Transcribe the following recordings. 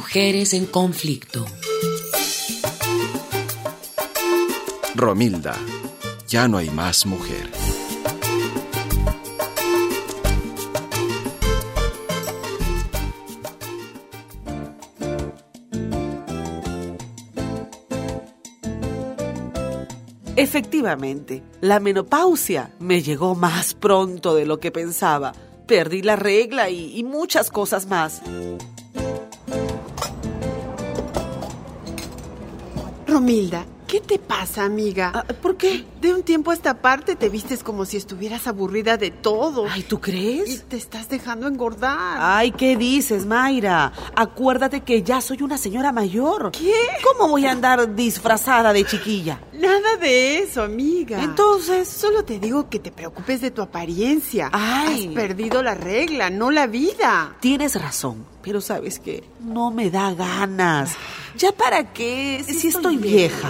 Mujeres en conflicto. Romilda, ya no hay más mujer. Efectivamente, la menopausia me llegó más pronto de lo que pensaba. Perdí la regla y muchas cosas más. Romilda, ¿qué te pasa, amiga? ¿Por qué? De un tiempo a esta parte te vistes como si estuvieras aburrida de todo. Ay, ¿tú crees? Y te estás dejando engordar. Ay, ¿qué dices, Mayra? Acuérdate que ya soy una señora mayor. ¿Qué? ¿Cómo voy a andar disfrazada de chiquilla? Nada de eso, amiga. Entonces, solo te digo que te preocupes de tu apariencia. Ay. Has perdido la regla, no la vida. Tienes razón, pero ¿sabes qué? No me da ganas. ¿Ya para qué? Si estoy vieja.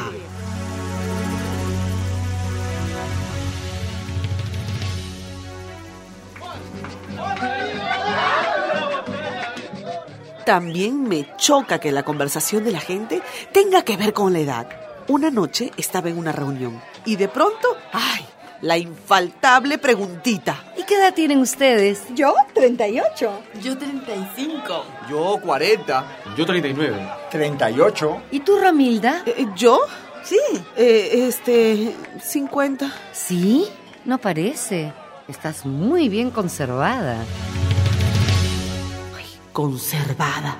También me choca que la conversación de la gente tenga que ver con la edad. Una noche estaba en una reunión y de pronto, ¡ay! La infaltable preguntita. ¿Y qué edad tienen ustedes? Yo, 38. Yo 35. Yo 40. Yo 39. 38. ¿Y tú, Romilda? ¿Yo? Sí. 50. ¿Sí? No parece. Estás muy bien conservada. Ay, conservada.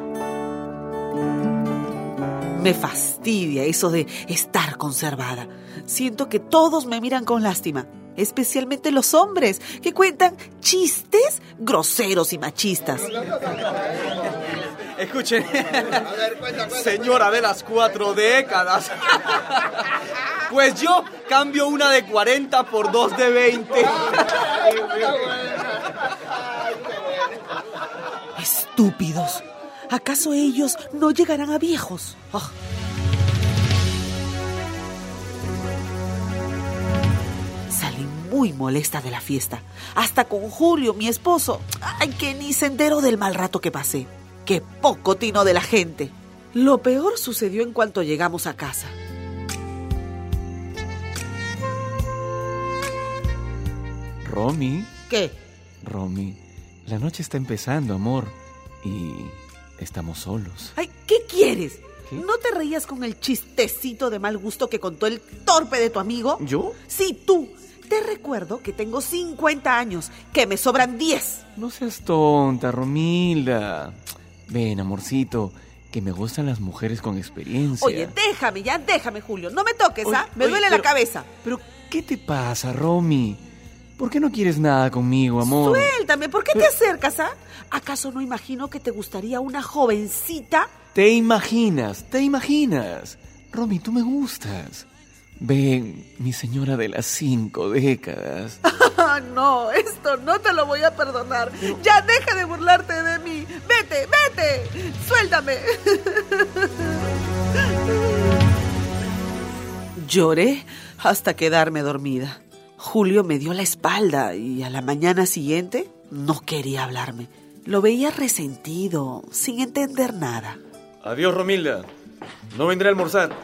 Me fastidia eso de estar conservada. Siento que todos me miran con lástima, especialmente los hombres, que cuentan chistes groseros y machistas. Escuchen, señora de las 4 décadas. Pues yo cambio una de 40 por 2 de 20. Estúpidos. ¿Acaso ellos no llegarán a viejos? Oh. Salí muy molesta de la fiesta. Hasta con Julio, mi esposo. Ay, que ni se enteró del mal rato que pasé. Qué poco tino de la gente. Lo peor sucedió en cuanto llegamos a casa. Romy. ¿Qué? Romy, la noche está empezando, amor. Y estamos solos. Ay, ¿qué quieres? ¿Qué? ¿No te reías con el chistecito de mal gusto que contó el torpe de tu amigo? ¿Yo? Sí, tú. Te recuerdo que tengo 50 años, que me sobran 10. No seas tonta, Romilda. Ven, amorcito, que me gustan las mujeres con experiencia. Oye, déjame, Julio. No me toques, ¿ah? Me duele la cabeza. Pero, ¿qué te pasa, Romy? ¿Por qué no quieres nada conmigo, amor? Suéltame, ¿por qué te acercas, ah? ¿Acaso no imagino que te gustaría una jovencita? Te imaginas. Romy, tú me gustas. Ven, mi señora de las 5 décadas. No, esto no te lo voy a perdonar. Ya deja de burlarte de mí. Vete. Suéltame. Lloré hasta quedarme dormida. Julio me dio la espalda y a la mañana siguiente no quería hablarme. Lo veía resentido, sin entender nada. Adiós, Romilda. No vendré a almorzar.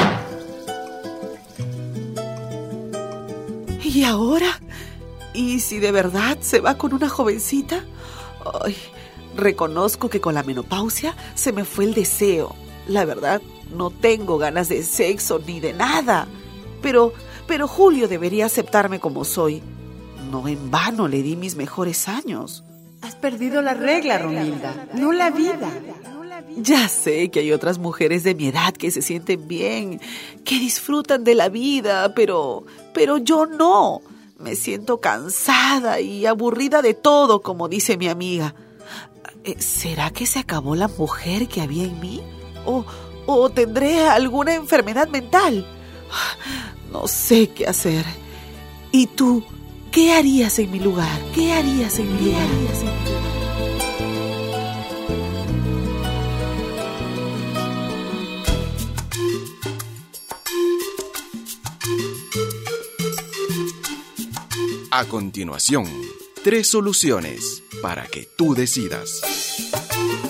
¿Y ahora? ¿Y si de verdad se va con una jovencita? Ay, reconozco que con la menopausia se me fue el deseo. La verdad, no tengo ganas de sexo ni de nada. Pero Julio debería aceptarme como soy. No en vano le di mis mejores años. Has perdido la regla, Romilda, no la vida. Ya sé que hay otras mujeres de mi edad que se sienten bien, que disfrutan de la vida, pero yo no. Me siento cansada y aburrida de todo, como dice mi amiga. ¿Será que se acabó la mujer que había en mí? ¿O tendré alguna enfermedad mental? No sé qué hacer. ¿Y tú? ¿Qué harías en mi lugar? ¿Qué harías en mi lugar? A continuación, 3 soluciones para que tú decidas.